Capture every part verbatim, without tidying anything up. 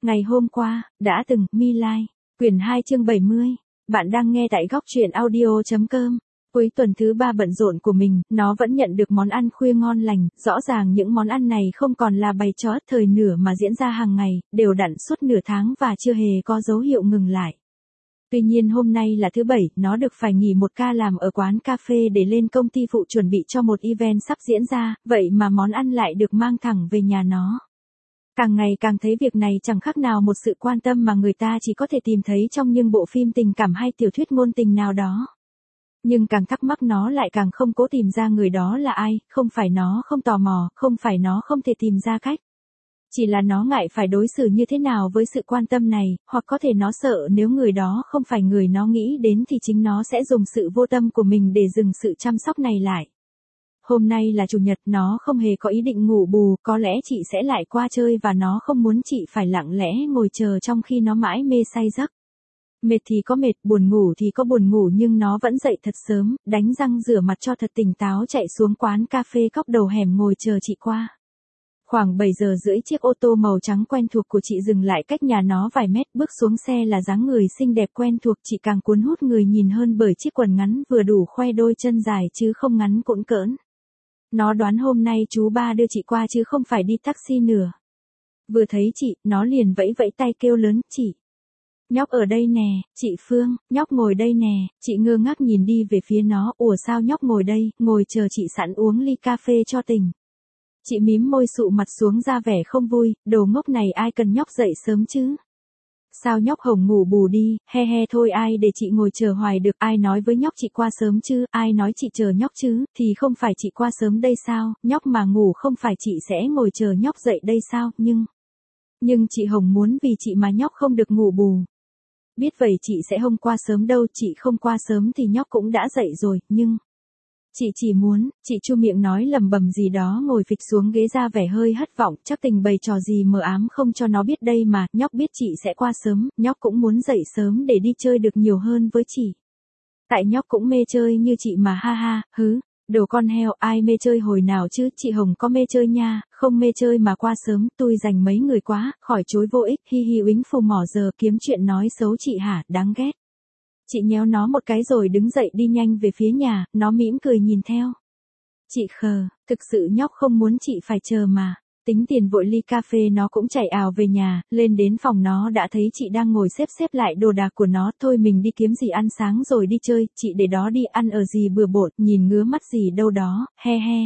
Ngày hôm qua, đã từng, My Lai, quyển hai chương bảy mươi. Bạn đang nghe tại góc truyện audio chấm com. Cuối tuần thứ ba bận rộn của mình, nó vẫn nhận được món ăn khuya ngon lành, rõ ràng những món ăn này không còn là bày trò thời nửa mà diễn ra hàng ngày, đều đặn suốt nửa tháng và chưa hề có dấu hiệu ngừng lại. Tuy nhiên hôm nay là thứ bảy, nó được phải nghỉ một ca làm ở quán cà phê để lên công ty phụ chuẩn bị cho một event sắp diễn ra, vậy mà món ăn lại được mang thẳng về nhà nó. Càng ngày càng thấy việc này chẳng khác nào một sự quan tâm mà người ta chỉ có thể tìm thấy trong những bộ phim tình cảm hay tiểu thuyết ngôn tình nào đó. Nhưng càng thắc mắc nó lại càng không cố tìm ra người đó là ai, không phải nó không tò mò, không phải nó không thể tìm ra cách. Chỉ là nó ngại phải đối xử như thế nào với sự quan tâm này, hoặc có thể nó sợ nếu người đó không phải người nó nghĩ đến thì chính nó sẽ dùng sự vô tâm của mình để dừng sự chăm sóc này lại. Hôm nay là chủ nhật, nó không hề có ý định ngủ bù, có lẽ chị sẽ lại qua chơi và nó không muốn chị phải lặng lẽ ngồi chờ trong khi nó mãi mê say giấc. Mệt thì có mệt, buồn ngủ thì có buồn ngủ nhưng nó vẫn dậy thật sớm, đánh răng rửa mặt cho thật tỉnh táo chạy xuống quán cà phê góc đầu hẻm ngồi chờ chị qua. Khoảng bảy giờ rưỡi chiếc ô tô màu trắng quen thuộc của chị dừng lại cách nhà nó vài mét, bước xuống xe là dáng người xinh đẹp quen thuộc, chị càng cuốn hút người nhìn hơn bởi chiếc quần ngắn vừa đủ khoe đôi chân dài chứ không ngắn cũn cỡn. Nó đoán hôm nay chú ba đưa chị qua chứ không phải đi taxi nữa. Vừa thấy chị, nó liền vẫy vẫy tay kêu lớn, chị. Nhóc ở đây nè, chị Phương, nhóc ngồi đây nè, chị ngơ ngác nhìn đi về phía nó, ủa sao nhóc ngồi đây, ngồi chờ chị sẵn uống ly cà phê cho tỉnh. Chị mím môi sụ mặt xuống ra vẻ không vui, đồ ngốc này ai cần nhóc dậy sớm chứ. Sao nhóc hồng ngủ bù đi, he he thôi ai để chị ngồi chờ hoài được, ai nói với nhóc chị qua sớm chứ, ai nói chị chờ nhóc chứ, thì không phải chị qua sớm đây sao, nhóc mà ngủ không phải chị sẽ ngồi chờ nhóc dậy đây sao, nhưng... Nhưng chị Hồng muốn vì chị mà nhóc không được ngủ bù. Biết vậy chị sẽ không qua sớm đâu, chị không qua sớm thì nhóc cũng đã dậy rồi, nhưng... Chị chỉ muốn, chị chu miệng nói lầm bầm gì đó ngồi phịch xuống ghế ra vẻ hơi hất vọng, chắc tình bày trò gì mờ ám không cho nó biết đây mà, nhóc biết chị sẽ qua sớm, nhóc cũng muốn dậy sớm để đi chơi được nhiều hơn với chị. Tại nhóc cũng mê chơi như chị mà ha ha, hứ, đồ con heo, ai mê chơi hồi nào chứ, chị Hồng có mê chơi nha, không mê chơi mà qua sớm, tôi dành mấy người quá, khỏi chối vô ích, hi hi uýnh phù mỏ giờ kiếm chuyện nói xấu chị hả, đáng ghét. Chị nhéo nó một cái rồi đứng dậy đi nhanh về phía nhà, nó mỉm cười nhìn theo. Chị khờ, thực sự nhóc không muốn chị phải chờ mà. Tính tiền vội ly cà phê nó cũng chạy ào về nhà, lên đến phòng nó đã thấy chị đang ngồi xếp xếp lại đồ đạc của nó, thôi mình đi kiếm gì ăn sáng rồi đi chơi, chị để đó đi ăn ở gì bừa bộn, nhìn ngứa mắt gì đâu đó, he he.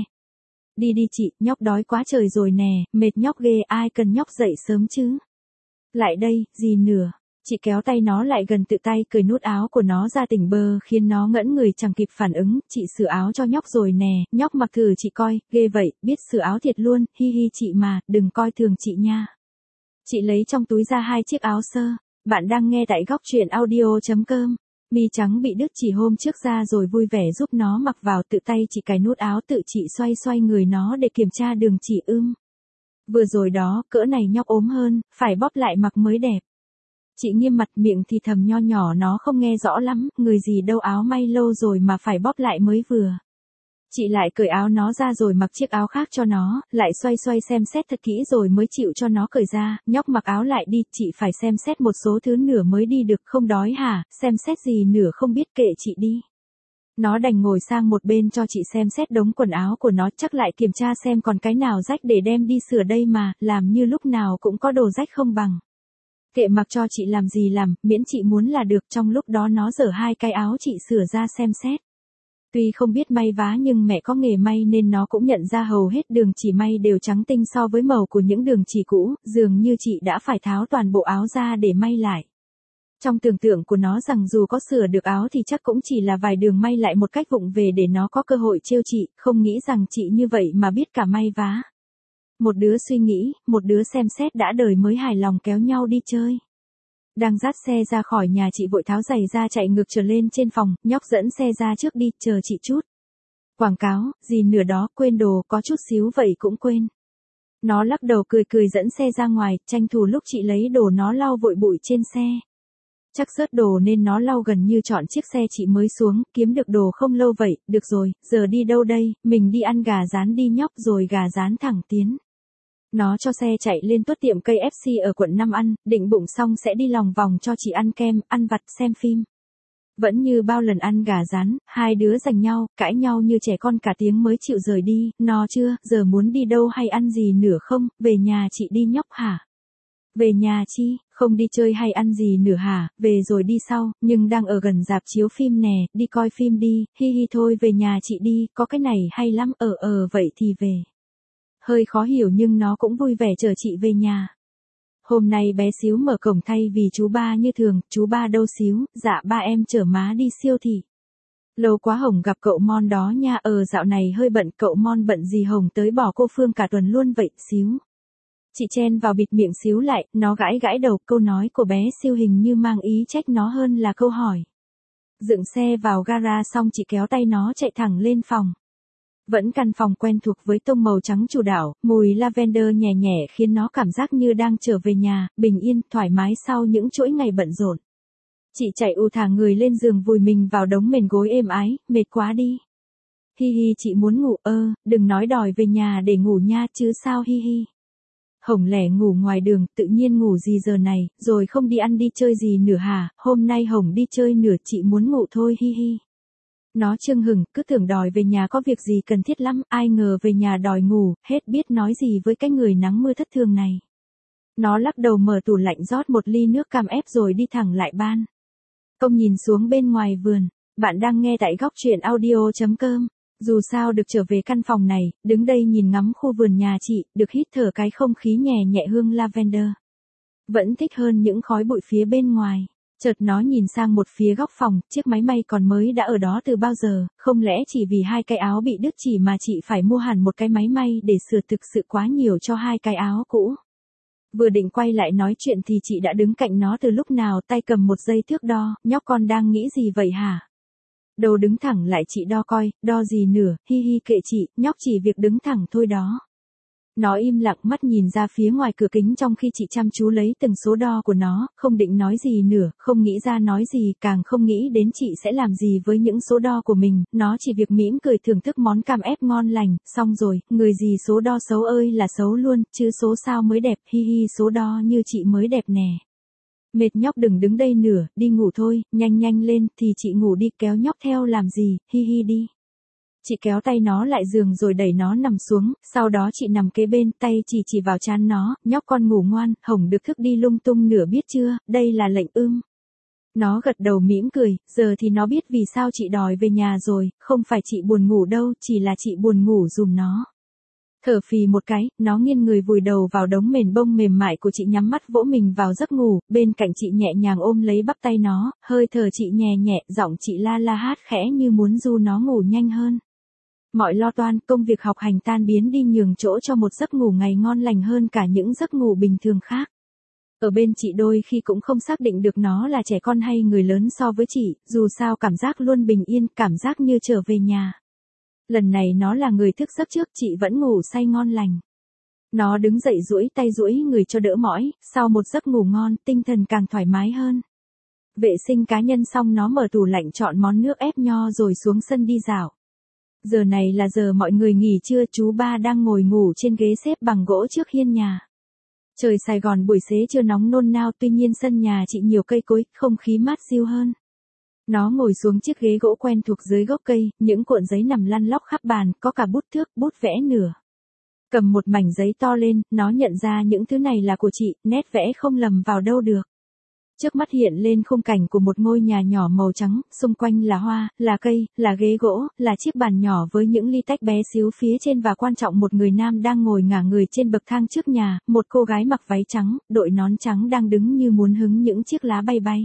Đi đi chị, nhóc đói quá trời rồi nè, mệt nhóc ghê, ai cần nhóc dậy sớm chứ. Lại đây, gì nữa. Chị kéo tay nó lại gần tự tay cởi nút áo của nó ra tỉnh bơ khiến nó ngẫn người chẳng kịp phản ứng, chị sửa áo cho nhóc rồi nè, nhóc mặc thử chị coi, ghê vậy, biết sửa áo thiệt luôn, hi hi chị mà, đừng coi thường chị nha. Chị lấy trong túi ra hai chiếc áo sơ, bạn đang nghe tại góc truyện audio chấm com. Mi trắng bị đứt chỉ hôm trước ra rồi vui vẻ giúp nó mặc vào tự tay chị cài nút áo tự chị xoay xoay người nó để kiểm tra đường chỉ ưm. Vừa rồi đó, cỡ này nhóc ốm hơn, phải bóp lại mặc mới đẹp. Chị nghiêm mặt miệng thì thầm nho nhỏ nó không nghe rõ lắm, người gì đâu áo may lâu rồi mà phải bóp lại mới vừa. Chị lại cởi áo nó ra rồi mặc chiếc áo khác cho nó, lại xoay xoay xem xét thật kỹ rồi mới chịu cho nó cởi ra, nhóc mặc áo lại đi, chị phải xem xét một số thứ nữa mới đi được, không đói hả, xem xét gì nữa không biết kệ chị đi. Nó đành ngồi sang một bên cho chị xem xét đống quần áo của nó, chắc lại kiểm tra xem còn cái nào rách để đem đi sửa đây mà, làm như lúc nào cũng có đồ rách không bằng. Kệ mặc cho chị làm gì làm, miễn chị muốn là được, trong lúc đó nó giở hai cái áo chị sửa ra xem xét. Tuy không biết may vá nhưng mẹ có nghề may nên nó cũng nhận ra hầu hết đường chỉ may đều trắng tinh so với màu của những đường chỉ cũ, dường như chị đã phải tháo toàn bộ áo ra để may lại. Trong tưởng tượng của nó rằng dù có sửa được áo thì chắc cũng chỉ là vài đường may lại một cách vụng về để nó có cơ hội trêu chị, không nghĩ rằng chị như vậy mà biết cả may vá. Một đứa suy nghĩ, một đứa xem xét đã đời mới hài lòng kéo nhau đi chơi. Đang dắt xe ra khỏi nhà chị vội tháo giày ra chạy ngược trở lên trên phòng, nhóc dẫn xe ra trước đi, chờ chị chút. Quảng cáo, gì nữa đó, quên đồ, có chút xíu vậy cũng quên. Nó lắc đầu cười cười dẫn xe ra ngoài, tranh thủ lúc chị lấy đồ nó lau vội bụi trên xe. Chắc rớt đồ nên nó lau gần như trọn chiếc xe chị mới xuống, kiếm được đồ không lâu vậy, được rồi, giờ đi đâu đây, mình đi ăn gà rán đi nhóc rồi gà rán thẳng tiến. Nó cho xe chạy lên tuốt tiệm ca ép xê ở quận năm ăn, định bụng xong sẽ đi lòng vòng cho chị ăn kem, ăn vặt, xem phim. Vẫn như bao lần ăn gà rán, hai đứa giành nhau, cãi nhau như trẻ con cả tiếng mới chịu rời đi, no chưa, giờ muốn đi đâu hay ăn gì nữa không, về nhà chị đi nhóc hả? Về nhà chi, không đi chơi hay ăn gì nữa hả, về rồi đi sau, nhưng đang ở gần rạp chiếu phim nè, đi coi phim đi, hi hi thôi về nhà chị đi, có cái này hay lắm, ờ ờ vậy thì về. Hơi khó hiểu nhưng nó cũng vui vẻ chờ chị về nhà. Hôm nay bé Xíu mở cổng thay vì chú ba như thường, chú ba đâu Xíu, dạ ba em chở má đi siêu thị. Lâu quá Hồng gặp cậu Mon đó nha, ờ dạo này hơi bận, cậu Mon bận gì Hồng tới bỏ cô Phương cả tuần luôn vậy, Xíu. Chị chen vào bịt miệng Xíu lại, nó gãi gãi đầu, câu nói của bé Siêu hình như mang ý trách nó hơn là câu hỏi. Dựng xe vào gara xong chị kéo tay nó chạy thẳng lên phòng. Vẫn căn phòng quen thuộc với tông màu trắng chủ đạo, mùi lavender nhẹ nhẹ khiến nó cảm giác như đang trở về nhà, bình yên, thoải mái sau những chuỗi ngày bận rộn. Chị chạy ù thả người lên giường vùi mình vào đống mền gối êm ái, mệt quá đi. Hi hi chị muốn ngủ, ơ, đừng nói đòi về nhà để ngủ nha chứ sao hi hi. Hồng lẻ ngủ ngoài đường, tự nhiên ngủ gì giờ này, rồi không đi ăn đi chơi gì nữa hả, hôm nay Hồng đi chơi nửa chị muốn ngủ thôi hi hi. Nó chưng hừng, cứ tưởng đòi về nhà có việc gì cần thiết lắm, ai ngờ về nhà đòi ngủ, hết biết nói gì với cái người nắng mưa thất thường này. Nó lắc đầu mở tủ lạnh rót một ly nước cam ép rồi đi thẳng lại ban. Công nhìn xuống bên ngoài vườn, bạn đang nghe tại góc truyện audio chấm com. Dù sao được trở về căn phòng này, đứng đây nhìn ngắm khu vườn nhà chị, được hít thở cái không khí nhẹ nhẹ hương lavender. Vẫn thích hơn những khói bụi phía bên ngoài. Chợt nó nhìn sang một phía góc phòng, chiếc máy may còn mới đã ở đó từ bao giờ, không lẽ chỉ vì hai cái áo bị đứt chỉ mà chị phải mua hẳn một cái máy may để sửa thực sự quá nhiều cho hai cái áo cũ. Vừa định quay lại nói chuyện thì chị đã đứng cạnh nó từ lúc nào, tay cầm một dây thước đo, nhóc con đang nghĩ gì vậy hả? Đầu đứng thẳng lại chị đo coi, đo gì nữa, hi hi kệ chị, nhóc chỉ việc đứng thẳng thôi đó. Nó im lặng mắt nhìn ra phía ngoài cửa kính trong khi chị chăm chú lấy từng số đo của nó, không định nói gì nữa, không nghĩ ra nói gì, càng không nghĩ đến chị sẽ làm gì với những số đo của mình, nó chỉ việc mỉm cười thưởng thức món cam ép ngon lành, xong rồi, người gì số đo xấu ơi là xấu luôn, chứ số sao mới đẹp, hi hi số đo như chị mới đẹp nè. Mệt nhóc đừng đứng đây nữa, đi ngủ thôi, nhanh nhanh lên, thì chị ngủ đi, kéo nhóc theo làm gì, hi hi đi. Chị kéo tay nó lại giường rồi đẩy nó nằm xuống, sau đó chị nằm kế bên, tay chỉ chỉ vào trán nó, nhóc con ngủ ngoan, Hồng được thức đi lung tung nửa biết chưa, đây là lệnh ưm. Nó gật đầu mỉm cười, giờ thì nó biết vì sao chị đòi về nhà rồi, không phải chị buồn ngủ đâu, chỉ là chị buồn ngủ giùm nó. Thở phì một cái, nó nghiêng người vùi đầu vào đống mền bông mềm mại của chị, nhắm mắt vỗ mình vào giấc ngủ, bên cạnh chị nhẹ nhàng ôm lấy bắp tay nó, hơi thở chị nhẹ nhẹ, giọng chị la la hát khẽ như muốn du nó ngủ nhanh hơn. Mọi lo toan, công việc học hành tan biến đi nhường chỗ cho một giấc ngủ ngày ngon lành hơn cả những giấc ngủ bình thường khác. Ở bên chị đôi khi cũng không xác định được nó là trẻ con hay người lớn so với chị, dù sao cảm giác luôn bình yên, cảm giác như trở về nhà. Lần này nó là người thức giấc trước, chị vẫn ngủ say ngon lành. Nó đứng dậy duỗi tay duỗi người cho đỡ mỏi, sau một giấc ngủ ngon, tinh thần càng thoải mái hơn. Vệ sinh cá nhân xong nó mở tủ lạnh chọn món nước ép nho rồi xuống sân đi dạo. Giờ này là giờ mọi người nghỉ trưa, chú ba đang ngồi ngủ trên ghế xếp bằng gỗ trước hiên nhà. Trời Sài Gòn buổi xế trưa nóng nôn nao, tuy nhiên sân nhà chị nhiều cây cối, không khí mát siêu hơn. Nó ngồi xuống chiếc ghế gỗ quen thuộc dưới gốc cây, những cuộn giấy nằm lăn lóc khắp bàn, có cả bút thước, bút vẽ nửa. Cầm một mảnh giấy to lên, nó nhận ra những thứ này là của chị, nét vẽ không lầm vào đâu được. Trước mắt hiện lên khung cảnh của một ngôi nhà nhỏ màu trắng, xung quanh là hoa, là cây, là ghế gỗ, là chiếc bàn nhỏ với những ly tách bé xíu phía trên và quan trọng một người nam đang ngồi ngả người trên bậc thang trước nhà, một cô gái mặc váy trắng, đội nón trắng đang đứng như muốn hứng những chiếc lá bay bay.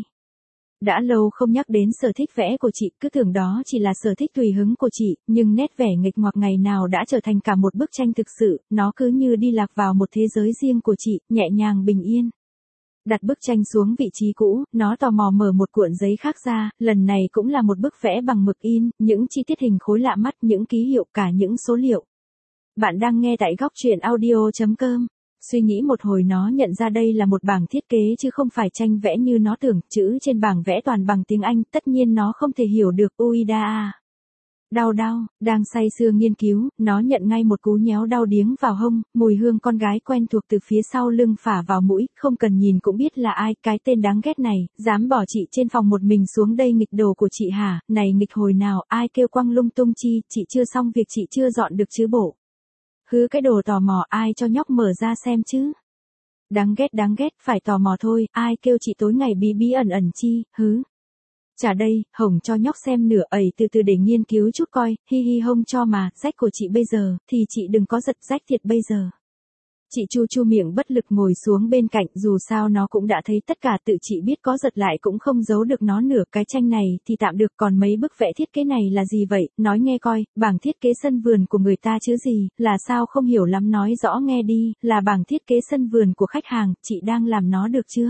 Đã lâu không nhắc đến sở thích vẽ của chị, cứ tưởng đó chỉ là sở thích tùy hứng của chị, nhưng nét vẽ nghịch ngoạc ngày nào đã trở thành cả một bức tranh thực sự, nó cứ như đi lạc vào một thế giới riêng của chị, nhẹ nhàng bình yên. Đặt bức tranh xuống vị trí cũ, nó tò mò mở một cuộn giấy khác ra, lần này cũng là một bức vẽ bằng mực in, những chi tiết hình khối lạ mắt, những ký hiệu, cả những số liệu. Bạn đang nghe tại góc truyện audio chấm com. Suy nghĩ một hồi nó nhận ra đây là một bảng thiết kế chứ không phải tranh vẽ như nó tưởng, chữ trên bảng vẽ toàn bằng tiếng Anh, tất nhiên nó không thể hiểu được. Uida. Đau đau, đang say sưa nghiên cứu, nó nhận ngay một cú nhéo đau điếng vào hông, mùi hương con gái quen thuộc từ phía sau lưng phả vào mũi, không cần nhìn cũng biết là ai, cái tên đáng ghét này, dám bỏ chị trên phòng một mình xuống đây nghịch đồ của chị hả, này nghịch hồi nào, ai kêu quăng lung tung chi, chị chưa xong việc chị chưa dọn được chứ bộ. Hứ cái đồ tò mò, ai cho nhóc mở ra xem chứ. Đáng ghét đáng ghét, phải tò mò thôi, ai kêu chị tối ngày bí bí ẩn ẩn chi, hứ. Chả đây, Hồng cho nhóc xem nửa ẩy từ từ để nghiên cứu chút coi, hi hi hông cho mà, rách của chị bây giờ, thì chị đừng có giật rách thiệt bây giờ. Chị chu chu miệng bất lực ngồi xuống bên cạnh, dù sao nó cũng đã thấy tất cả, tự chị biết có giật lại cũng không giấu được nó nửa. Cái tranh này thì tạm được, còn mấy bức vẽ thiết kế này là gì vậy, nói nghe coi, bảng thiết kế sân vườn của người ta chứ gì, là sao không hiểu lắm nói rõ nghe đi, là bảng thiết kế sân vườn của khách hàng, chị đang làm nó được chưa?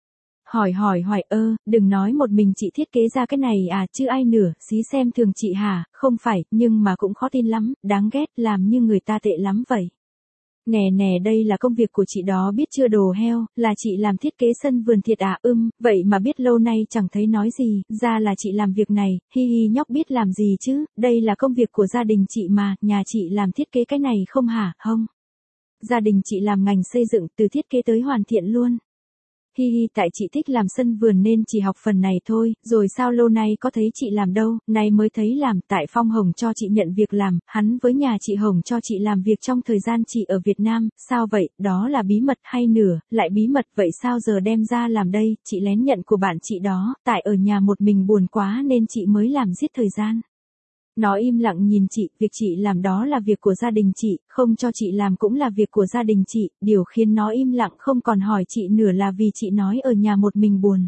Hỏi hỏi hỏi ơ, đừng nói một mình chị thiết kế ra cái này à, chứ ai nửa, xí xem thường chị hả, không phải, nhưng mà cũng khó tin lắm, đáng ghét, làm như người ta tệ lắm vậy. Nè nè đây là công việc của chị đó biết chưa đồ heo, là chị làm thiết kế sân vườn thiệt à, ưm, vậy mà biết lâu nay chẳng thấy nói gì, ra là chị làm việc này, hi hi nhóc biết làm gì chứ, đây là công việc của gia đình chị mà, nhà chị làm thiết kế cái này không hả, không? Gia đình chị làm ngành xây dựng từ thiết kế tới hoàn thiện luôn. Hi hi tại chị thích làm sân vườn nên chỉ học phần này thôi, rồi sao lâu nay có thấy chị làm đâu, nay mới thấy làm, tại Phong Hồng cho chị nhận việc làm, hắn với nhà chị Hồng cho chị làm việc trong thời gian chị ở Việt Nam, sao vậy, đó là bí mật hay nửa, lại bí mật vậy sao giờ đem ra làm đây, chị lén nhận của bạn chị đó, tại ở nhà một mình buồn quá nên chị mới làm giết thời gian. Nó im lặng nhìn chị, việc chị làm đó là việc của gia đình chị, không cho chị làm cũng là việc của gia đình chị, điều khiến nó im lặng không còn hỏi chị nửa là vì chị nói ở nhà một mình buồn.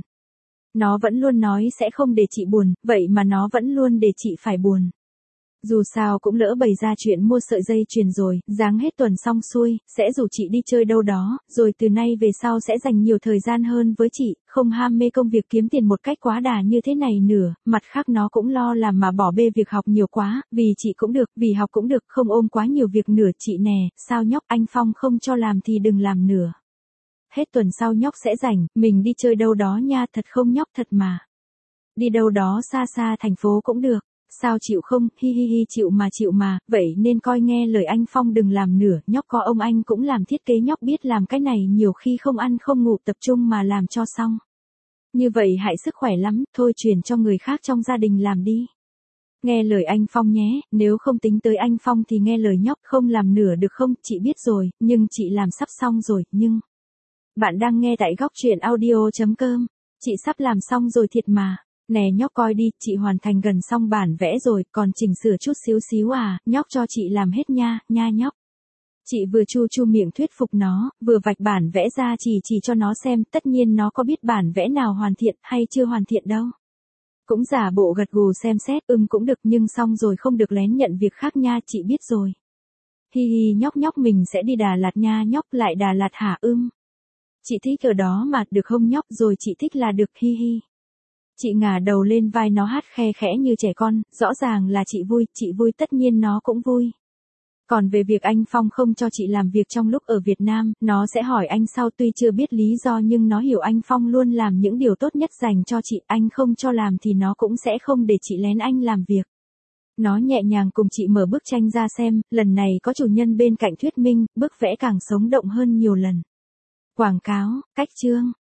Nó vẫn luôn nói sẽ không để chị buồn, vậy mà nó vẫn luôn để chị phải buồn. Dù sao cũng lỡ bày ra chuyện mua sợi dây chuyền rồi, dáng hết tuần xong xuôi, sẽ rủ chị đi chơi đâu đó, rồi từ nay về sau sẽ dành nhiều thời gian hơn với chị, không ham mê công việc kiếm tiền một cách quá đà như thế này nữa, mặt khác nó cũng lo làm mà bỏ bê việc học nhiều quá, vì chị cũng được, vì học cũng được, không ôm quá nhiều việc nữa chị nè, sao nhóc anh Phong không cho làm thì đừng làm nữa. Hết tuần sau nhóc sẽ rảnh, mình đi chơi đâu đó nha, thật không nhóc thật mà. Đi đâu đó xa xa thành phố cũng được. Sao chịu không, hi hi hi chịu mà chịu mà, vậy nên coi nghe lời anh Phong đừng làm nửa, nhóc có ông anh cũng làm thiết kế nhóc biết làm cái này nhiều khi không ăn không ngủ tập trung mà làm cho xong. Như vậy hại sức khỏe lắm, thôi chuyển cho người khác trong gia đình làm đi. Nghe lời anh Phong nhé, nếu không tính tới anh Phong thì nghe lời nhóc không làm nửa được không, chị biết rồi, nhưng chị làm sắp xong rồi, nhưng... Bạn đang nghe tại góc truyện audio chấm com, chị sắp làm xong rồi thiệt mà. Nè nhóc coi đi, chị hoàn thành gần xong bản vẽ rồi, còn chỉnh sửa chút xíu xíu à, nhóc cho chị làm hết nha, nha nhóc. Chị vừa chu chu miệng thuyết phục nó, vừa vạch bản vẽ ra chỉ chỉ cho nó xem, tất nhiên nó có biết bản vẽ nào hoàn thiện hay chưa hoàn thiện đâu. Cũng giả bộ gật gù xem xét, ừm cũng được nhưng xong rồi không được lén nhận việc khác nha, chị biết rồi. Hi hi nhóc nhóc mình sẽ đi Đà Lạt nha nhóc, lại Đà Lạt hả ưm. Chị thích ở đó mà, được không nhóc, rồi chị thích là được, hi hi. Chị ngả đầu lên vai nó hát khe khẽ như trẻ con, rõ ràng là chị vui, chị vui tất nhiên nó cũng vui. Còn về việc anh Phong không cho chị làm việc trong lúc ở Việt Nam, nó sẽ hỏi anh sau, tuy chưa biết lý do nhưng nó hiểu anh Phong luôn làm những điều tốt nhất dành cho chị, anh không cho làm thì nó cũng sẽ không để chị lén anh làm việc. Nó nhẹ nhàng cùng chị mở bức tranh ra xem, lần này có chủ nhân bên cạnh thuyết minh, bức vẽ càng sống động hơn nhiều lần. Quảng cáo, cách chương.